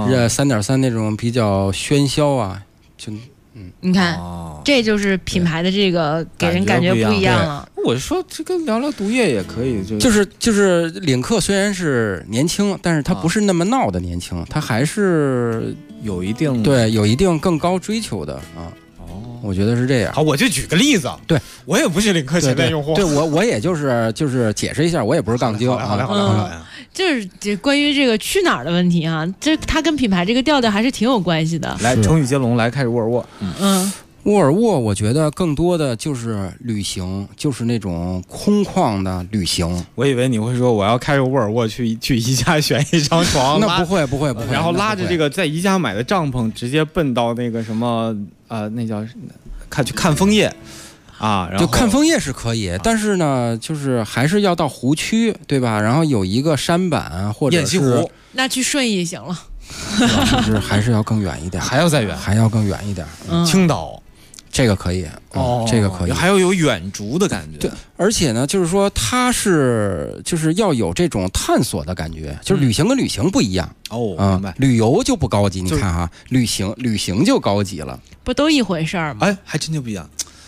3.3那种比较喧嚣啊，就你看，这就是品牌的这个给人感觉不一样了。 我说这个聊聊毒液也可以， 就是领克虽然是年轻，但是它不是那么闹的年轻，它还是有一定更高追求的啊。我觉得是这样。 好，我就举个例子。对，我也不是领克前面用户。 对，我也就是解释一下，我也不是杠精。 好嘞。 就是这关于这个去哪儿的问题啊，这它跟品牌这个调调还是挺有关系的。 来，成语接龙，来开始沃尔沃。 沃尔沃，我觉得更多的就是旅行，就是那种空旷的旅行。 我以为你会说我要开着沃尔沃去宜家选一张床， 那不会， 然后拉着这个在宜家买的帐篷，直接奔到那个什么那叫去看枫叶。然后就看枫叶是可以，但是呢，就是还是要到湖区，对吧？然后有一个山板或者是雁西湖， 那去顺义行了。 就是还是要更远一点， 还要再远， 还要更远一点。 青岛。 这个可以这个可以， 还要有远足的感觉。 对，而且呢，就是说它就是要有这种探索的感觉，就是旅行跟旅行不一样明白。 旅游就不高级，你看哈，旅行就高级了， 不都一回事儿吗？ 还真就不一样。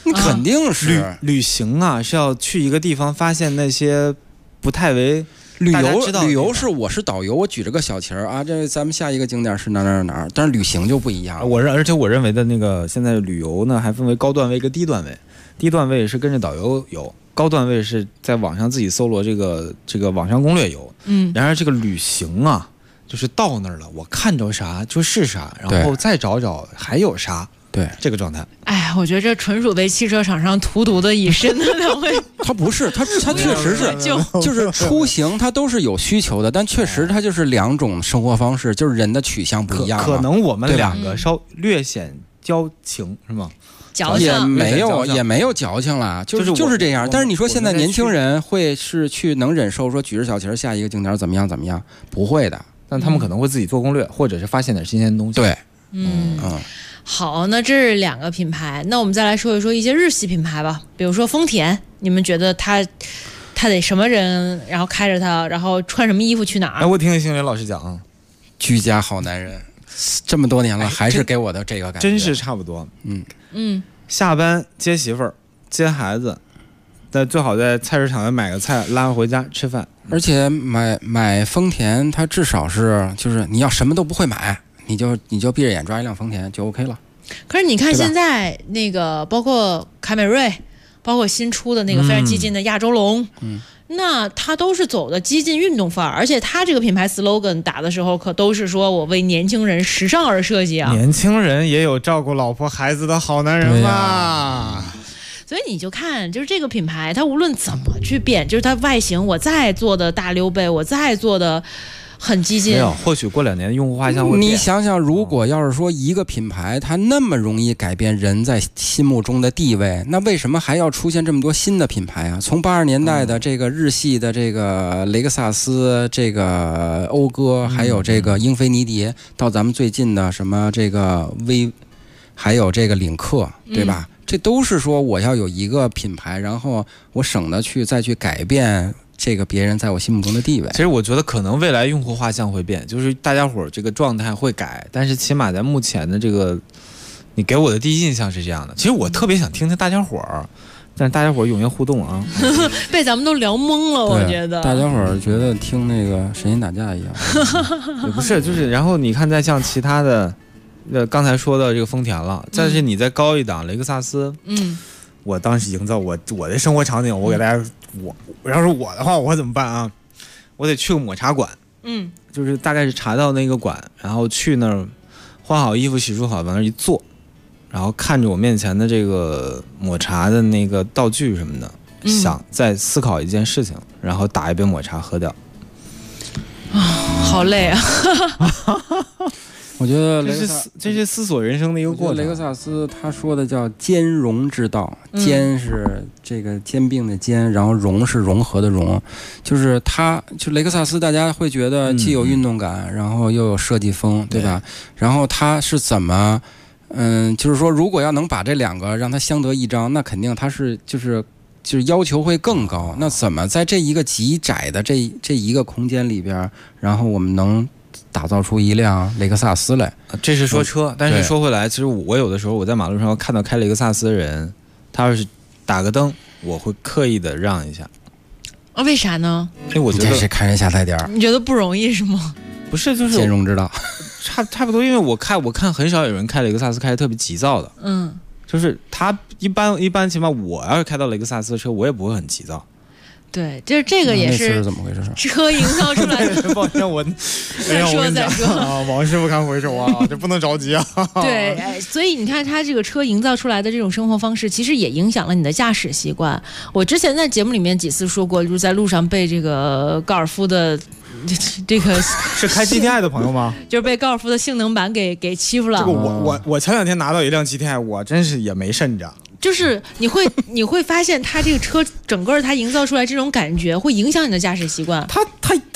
肯定是旅行啊，是要去一个地方，发现那些不太为旅游是我是导游，我举着个小旗儿啊，这咱们下一个景点是哪儿，但是旅行就不一样。 而且我认为的那个现在旅游呢，还分为高段位跟低段位。低段位是跟着导游游，高段位是在网上自己搜罗这个网上攻略游。然而这个旅行啊，就是到那儿了，我看着啥就是啥，然后再找找还有啥。对，这个状态。 哎，我觉得这纯属被汽车厂商荼毒的一身的两位。 他不是，他确实是，就是出行，他都是有需求的，但确实他就是两种生活方式，就是人的取向不一样。 可能我们两个略显矫情，是吗？ 也没有矫情啦，就是这样。但是你说现在年轻人会是去能忍受说举着小旗下一个景点怎么样？不会的， 但他们可能会自己做攻略，或者是发现点新鲜的东西。 对， 好，那这是两个品牌，那我们再来说一说一些日系品牌吧，比如说丰田，你们觉得他得什么人，然后开着它，然后穿什么衣服去哪儿？ 我听听星云老师讲啊， 居家好男人，这么多年了，还是给我的这个感觉， 真是差不多。下班接媳妇儿、接孩子，但最好在菜市场买个菜，拉回家吃饭。 而且买丰田，它至少是就是你要什么都不会买。你就闭着眼抓一辆丰田就 OK 了。 可是你看现在那个包括凯美瑞，包括新出的那个非常激进的亚洲龙，那它都是走的激进运动范儿，而且它这个品牌 slogan 打的时候可都是说我为年轻人时尚而设计啊。 年轻人也有照顾老婆孩子的好男人嘛。 所以你就看，就是这个品牌它无论怎么去变，就是它外形我再做的大溜背，我再做的很激进， 没有，或许过2年用户画像会变。 你想想，如果要是说一个品牌它那么容易改变人在心目中的地位，那为什么还要出现这么多新的品牌啊？从80年代的这个日系的这个雷克萨斯、这个讴歌，还有这个英菲尼迪，到咱们最近的什么这个还有这个领克，对吧？这都是说我要有一个品牌，然后我省得再去改变这个别人在我心目中的地位。 其实我觉得可能未来用户画像会变，就是大家伙这个状态会改，但是起码在目前的这个你给我的第一印象是这样的。其实我特别想听听大家伙儿，但是大家伙儿踊跃互动啊。 被咱们都聊懵了，我觉得大家伙儿觉得听那个神仙打架一样。 也不是，就是然后你看再像其他的刚才说的这个丰田了，但是你再高一档雷克萨斯，我当时营造我的生活场景，我给大家，我要是我的话，我怎么办啊？我得去个抹茶馆，就是大概是查到那个馆，然后去那儿换好衣服、洗漱好，往那儿一坐，然后看着我面前的这个抹茶的那个道具什么的，想再思考一件事情，然后打一杯抹茶喝掉。 好累啊！ 我觉得这是思索人生的一个过程。 雷克萨斯他说的叫兼容之道，兼是这个兼并的兼，然后融是融合的融，就是雷克萨斯大家会觉得既有运动感，然后又有设计风，对吧？然后他是怎么就是说如果要能把这两个让它相得益彰，那肯定他是就是要求会更高。那怎么在这一个极窄的这一个空间里边，然后我们能打造出一辆雷克萨斯来？ 这是说车，但是说回来，其实我有的时候我在马路上看到开雷克萨斯的人，他要是打个灯，我会刻意的让一下。 为啥呢？ 因为我觉得这是看人下菜碟儿。 你觉得不容易是吗？ 不是，就是兼容之道。 差不多，因为我看很少有人开雷克萨斯开得特别急躁的。就是他一般起码我要是开到雷克萨斯的车，我也不会很急躁。 对，就是这个也是怎么回事？ 车营造出来的。 抱歉，我再说啊，往事不堪回首啊，这不能着急啊。 对，所以你看，它这个车营造出来的这种生活方式，其实也影响了你的驾驶习惯。我之前在节目里面几次说过，就是在路上被这个高尔夫的这个是开 GTI 的朋友吗？ 就是被高尔夫的性能版给欺负了。 这个我前2天拿到一辆 GTI， 我真是也没慎着。 就是你会发现，它这个车整个它营造出来这种感觉，会影响你的驾驶习惯。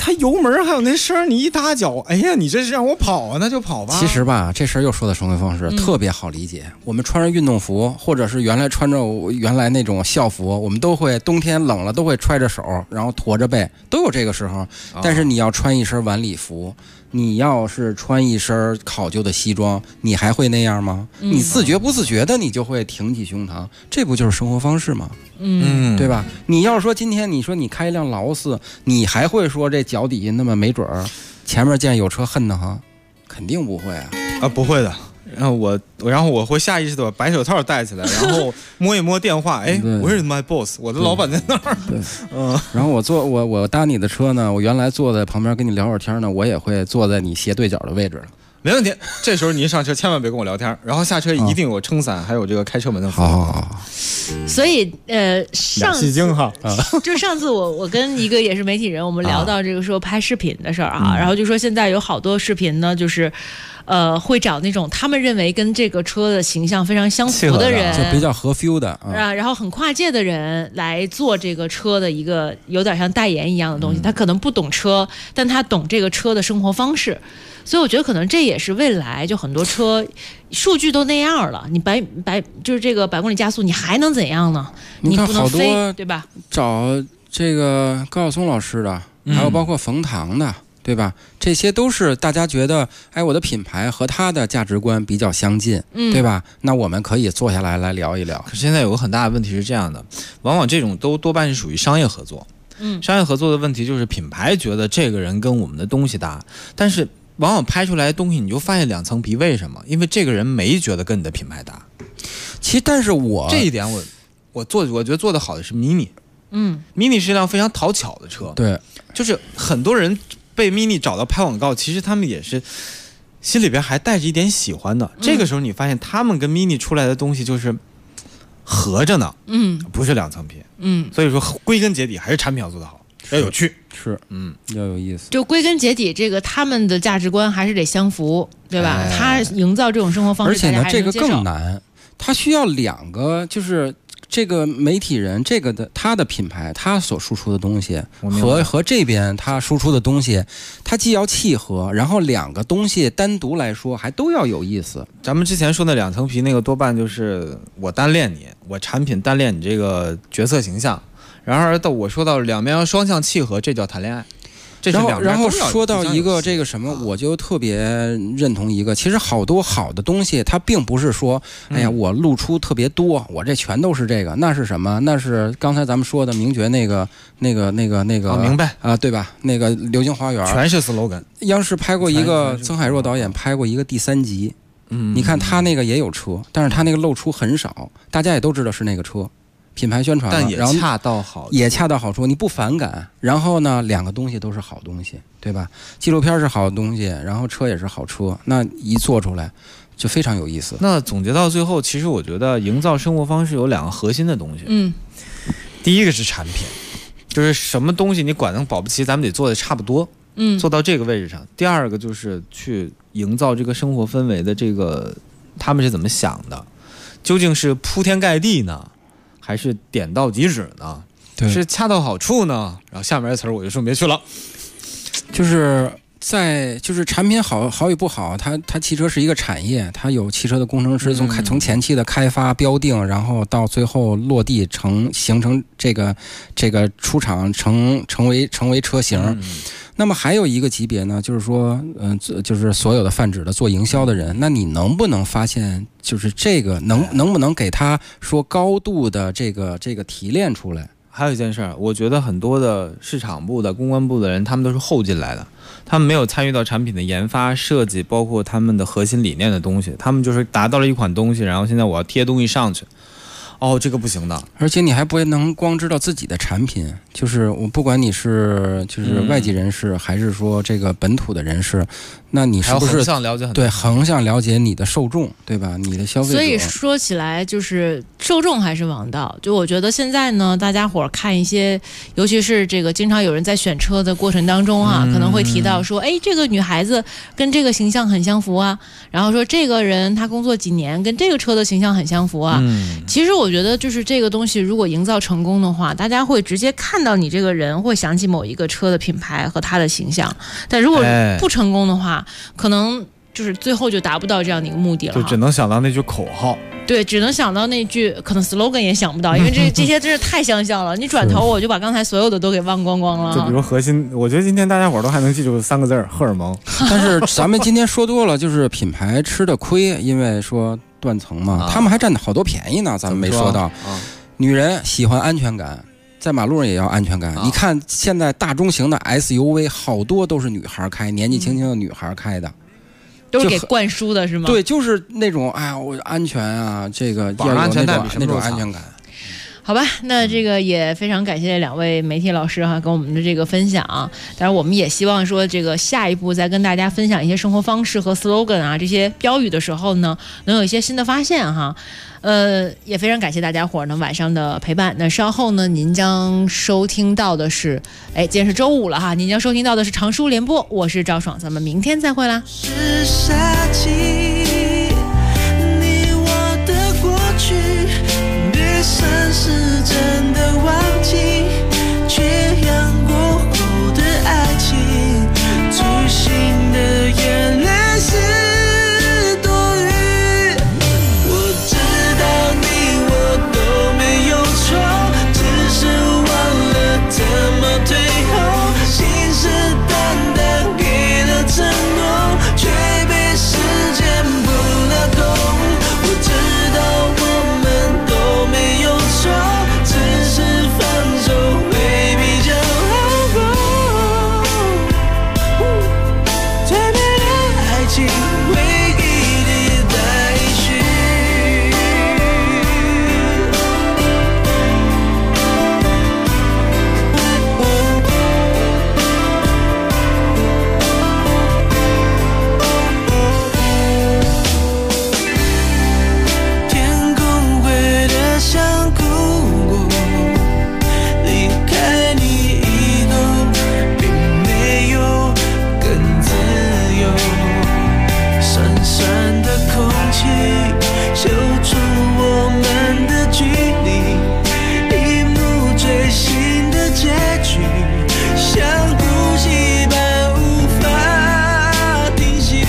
它油门还有那声，你一搭脚，哎呀，你这是让我跑啊，那就跑吧。 其实吧，这事儿又说的生活方式特别好理解。我们穿着运动服，或者是原来穿着原来那种校服，我们都会冬天冷了都会揣着手，然后驼着背，都有这个时候。但是你要穿一身晚礼服，你要是穿一身考究的西装，你还会那样吗？你自觉不自觉的，你就会挺起胸膛，这不就是生活方式吗？对吧？你要是说今天你说你开一辆劳斯，你还会说这脚底下那么没准儿，前面见有车恨得慌？肯定不会啊！ 不会的。然后我会下意识的把白手套戴起来，然后摸一摸电话，哎 ，Where is my boss？ 我的老板在那儿。 然后我搭你的车呢，我原来坐在旁边跟你聊会儿天呢，我也会坐在你斜对角的位置了。 没问题，这时候你一上车千万别跟我聊天，然后下车一定有撑伞，还有这个开车门的服务。 所以上次就上次我跟一个也是媒体人，我们聊到这个说拍视频的事儿啊，然后就说现在有好多视频呢，就是会找那种他们认为跟这个车的形象非常相符的人， 就比较合 feel 的然后很跨界的人来做这个车的一个有点像代言一样的东西。他可能不懂车，但他懂这个车的生活方式。所以我觉得可能这也是未来就很多车数据都那样了，你就是这个100公里加速，你还能怎样呢？你不能飞，对吧？ 找这个高晓松老师的，还有包括冯唐的，对吧？这些都是大家觉得，哎，我的品牌和他的价值观比较相近，对吧？那我们可以坐下来聊一聊。 可是现在有个很大的问题是这样的，往往这种都多半是属于商业合作。商业合作的问题就是品牌觉得这个人跟我们的东西搭，但是往往拍出来的东西你就发现两层皮，为什么？因为这个人没觉得跟你的品牌搭。 其实，但是这一点我觉得做得好的是 Mini。Mini 是一辆非常讨巧的车。 对， 就是很多人被 Mini 找到拍广告，其实他们也是心里边还带着一点喜欢的。这个时候你发现他们跟 Mini 出来的东西就是合着呢，不是两层皮。所以说归根结底还是产品要做得好，要有趣， 是要有意思。 就归根结底，这个他们的价值观还是得相符，对吧？他营造这种生活方式， 而且呢，这个更难，他需要两个，就是这个媒体人，这个他的品牌，他所输出的东西和这边他输出的东西，他既要契合，然后两个东西单独来说还都要有意思。 咱们之前说的两层皮，那个多半就是我单练你，我产品单练你这个角色形象。然而到我说到两边要双向契合，这叫谈恋爱。 然后说到一个这个什么，我就特别认同一个，其实好多好的东西，它并不是说，哎呀，我露出特别多，我这全都是这个，那是什么？那是刚才咱们说的名爵那个， 明白啊，对吧？那个《流星花园》 全是 slogan。 央视拍过一个，曾海若导演拍过一个第3集，你看他那个也有车，但是他那个露出很少，大家也都知道是那个车。品牌宣传， 但也恰到好处， 你不反感。然后呢，两个东西都是好东西，对吧？纪录片是好东西，然后车也是好车，那一做出来就非常有意思。 那总结到最后，其实我觉得营造生活方式有两个核心的东西。第一个是产品，就是什么东西你管能保不齐，咱们得做的差不多，做到这个位置上。第二个就是去营造这个生活氛围的这个，他们是怎么想的？究竟是铺天盖地呢？还是点到即止呢？是恰到好处呢？然后下面的词儿我就说别去了。 就是产品好与不好，它汽车是一个产业，它有汽车的工程师从前期的开发标定，然后到最后落地形成这个出厂成为车型。那么还有一个级别呢，就是说，就是所有的泛指的做营销的人，那你能不能发现，就是这个能不能给他说高度的这个提炼出来？ 还有一件事儿，我觉得很多的市场部的、公关部的人，他们都是后进来的，他们没有参与到产品的研发、设计，包括他们的核心理念的东西，他们就是达到了一款东西，然后现在我要贴东西上去。这个不行的， 而且你还不能光知道自己的产品，就是我不管你是就是外籍人士，还是说这个本土的人士，那你是不是横向了解很多？ 对，横向了解你的受众，对吧？你的消费者。 所以说起来，就是受众还是王道。就我觉得现在呢，大家伙看一些，尤其是这个经常有人在选车的过程当中啊，可能会提到说，哎，这个女孩子跟这个形象很相符啊，然后说这个人他工作几年跟这个车的形象很相符啊。其实我觉得就是这个东西如果营造成功的话，大家会直接看到你这个人，会想起某一个车的品牌和他的形象。但如果不成功的话，可能就是最后就达不到这样的一个目的了， 就只能想到那句口号。 对，只能想到那句，可能 slogan 也想不到，因为这些真是太相像了。你转头我就把刚才所有的都给忘光光了。 就比如核心，我觉得今天大家伙都还能记住3个字：荷尔蒙。 但是咱们今天说多了，就是品牌吃的亏，因为说断层嘛，他们还占好多便宜呢。咱们没说到，女人喜欢安全感。在马路上也要安全感。你看现在大中型的 SUV 好多都是女孩开，年纪轻轻的女孩开的。 都是给灌输的是吗？ 对，就是那种哎呀，我安全啊，这个要有那种安全感。 好吧，那这个也非常感谢2位媒体老师哈，跟我们的这个分享。当然，我们也希望说，这个下一步再跟大家分享一些生活方式和 slogan 啊这些标语的时候呢，能有一些新的发现哈。也非常感谢大家伙呢晚上的陪伴。那稍后呢，您将收听到的是，今天是周5了哈，您将收听到的是长舒联播，我是赵爽，咱们明天再会啦。 是夏季，你我的过去，别算是真的忘记，缺氧过后的爱情，粗心的眼泪是多余。我知道你我都没有错，只是忘了怎么退后，信誓旦旦给了承诺，却被时间补了空。我知道我们都没有错，只是放手会比较好过。最美的爱情，回忆里待续。天空灰得像哭过，离开你以后，并没有更自由。酸酸的空气揪出我们的距离，一幕最新的结局，像呼吸般无法停息。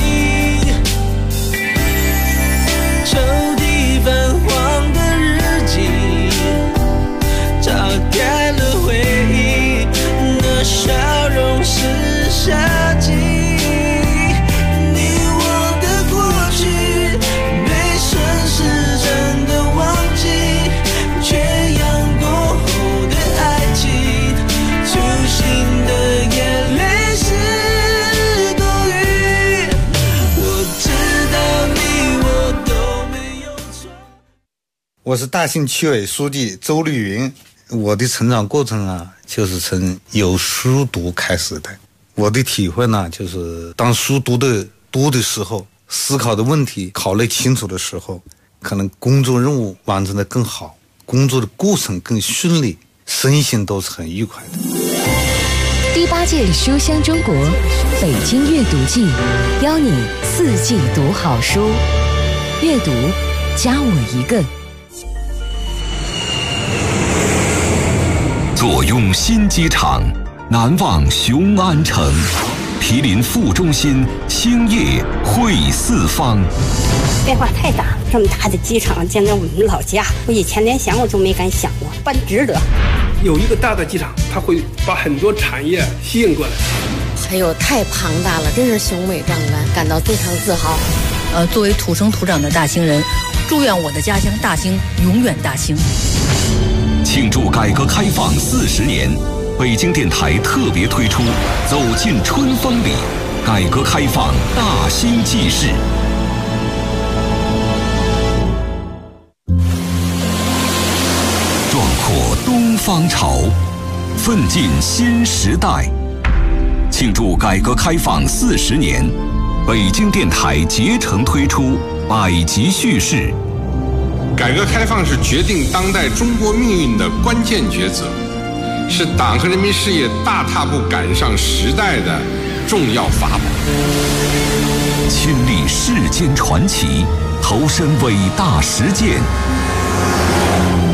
抽屉泛黄的日记，打开了回忆，那笑容是夏季。你我的过去，被顺时针的忘记，缺氧过后的爱情，粗心的眼泪是多余。我知道你我都没有错。 我是大兴区委书记周绿云。我的成长过程啊，就是从有书读开始的。我的体会呢，就是当书读的多的时候，思考的问题考虑清楚的时候，可能工作任务完成的更好，工作的过程更顺利，身心都是很愉快的。 第8届书香中国北京阅读季，邀你4季读好书，阅读加我一个。 坐拥新机场，难忘雄安城，毗邻副中心，兴业汇四方。 变化太大，这么大的机场建在我们老家，我以前连想我都没敢想过，办值得。 有一个大的机场，它会把很多产业吸引过来。 还有太庞大了，真是雄伟壮观，感到非常自豪。作为土生土长的大兴人，祝愿我的家乡大兴永远大兴。 庆祝改革开放40年，北京电台特别推出《走进春风里》，改革开放大兴纪事。壮阔东方潮，奋进新时代。庆祝改革开放40年，北京电台竭诚推出百集叙事。 改革开放是决定当代中国命运的关键抉择，是党和人民事业大踏步赶上时代的重要法宝。 亲历世间传奇，投身伟大实践，